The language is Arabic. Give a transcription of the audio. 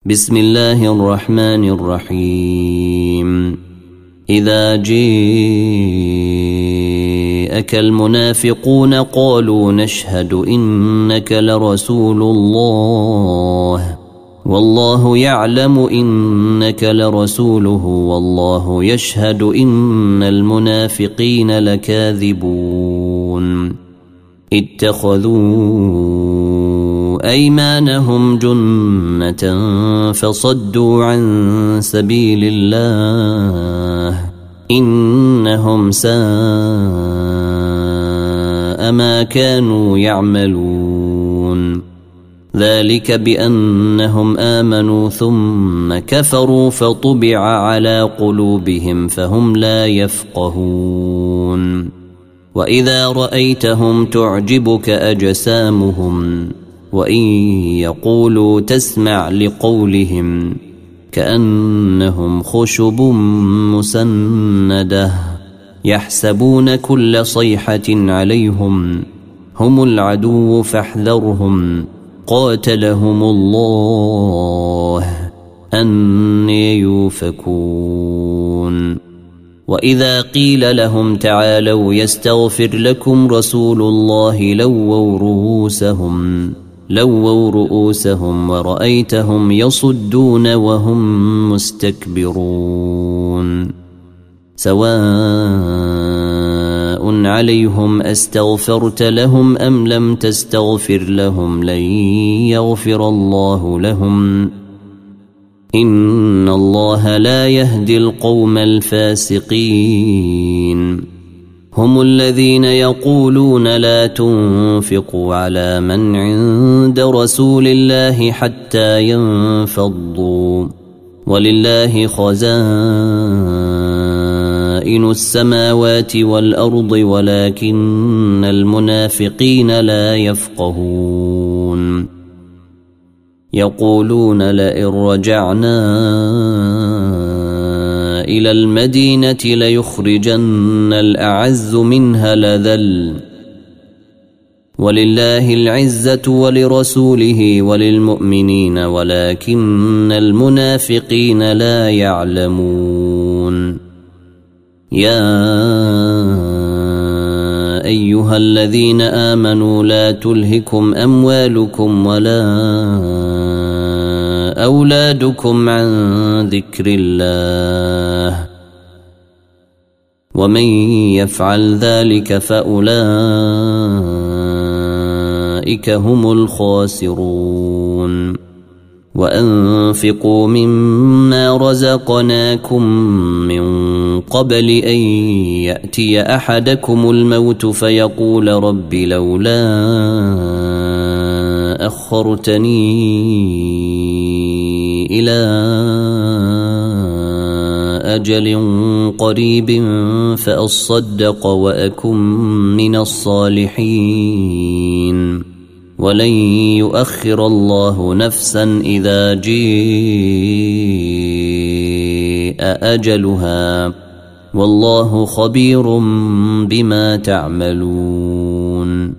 بسم الله الرحمن الرحيم إذا جاءك المنافقون قالوا نشهد إنك لرسول الله والله يعلم إنك لرسوله والله يشهد إن المنافقين لكاذبون اتخذوا أيمانهم جنة فصدوا عن سبيل الله إنهم ساء ما كانوا يعملون ذلك بأنهم آمنوا ثم كفروا فطبع على قلوبهم فهم لا يفقهون وإذا رأيتهم تعجبك أجسامهم وإن يقولوا تسمع لقولهم كأنهم خشب مسندة يحسبون كل صيحة عليهم هم العدو فاحذرهم قاتلهم الله أني يؤفكون وإذا قيل لهم تعالوا يستغفر لكم رسول الله لووا رؤوسهم ورأيتهم يصدون وهم مستكبرون سواء عليهم أستغفرت لهم أم لم تستغفر لهم لن يغفر الله لهم إن الله لا يهدي القوم الفاسقين هم الذين يقولون لا تنفقوا على من عند رسول الله حتى ينفضوا ولله خزائن السماوات والأرض ولكن المنافقين لا يفقهون يقولون لئن رجعنا إلى المدينة ليخرجن الأعز منها الأذل ولله العزة ولرسوله وللمؤمنين ولكن المنافقين لا يعلمون يا أيها الذين آمنوا لا تلهكم أموالكم ولا أولادكم عن ذكر الله ومن يفعل ذلك فأولئك هم الخاسرون وأنفقوا مما رزقناكم من قبل أن يأتي أحدكم الموت فيقول رب لولا أخرتني إلى أجل قريب فأصدق وأكن من الصالحين ولن يؤخر الله نفسا إذا جاء أجلها والله خبير بما تعملون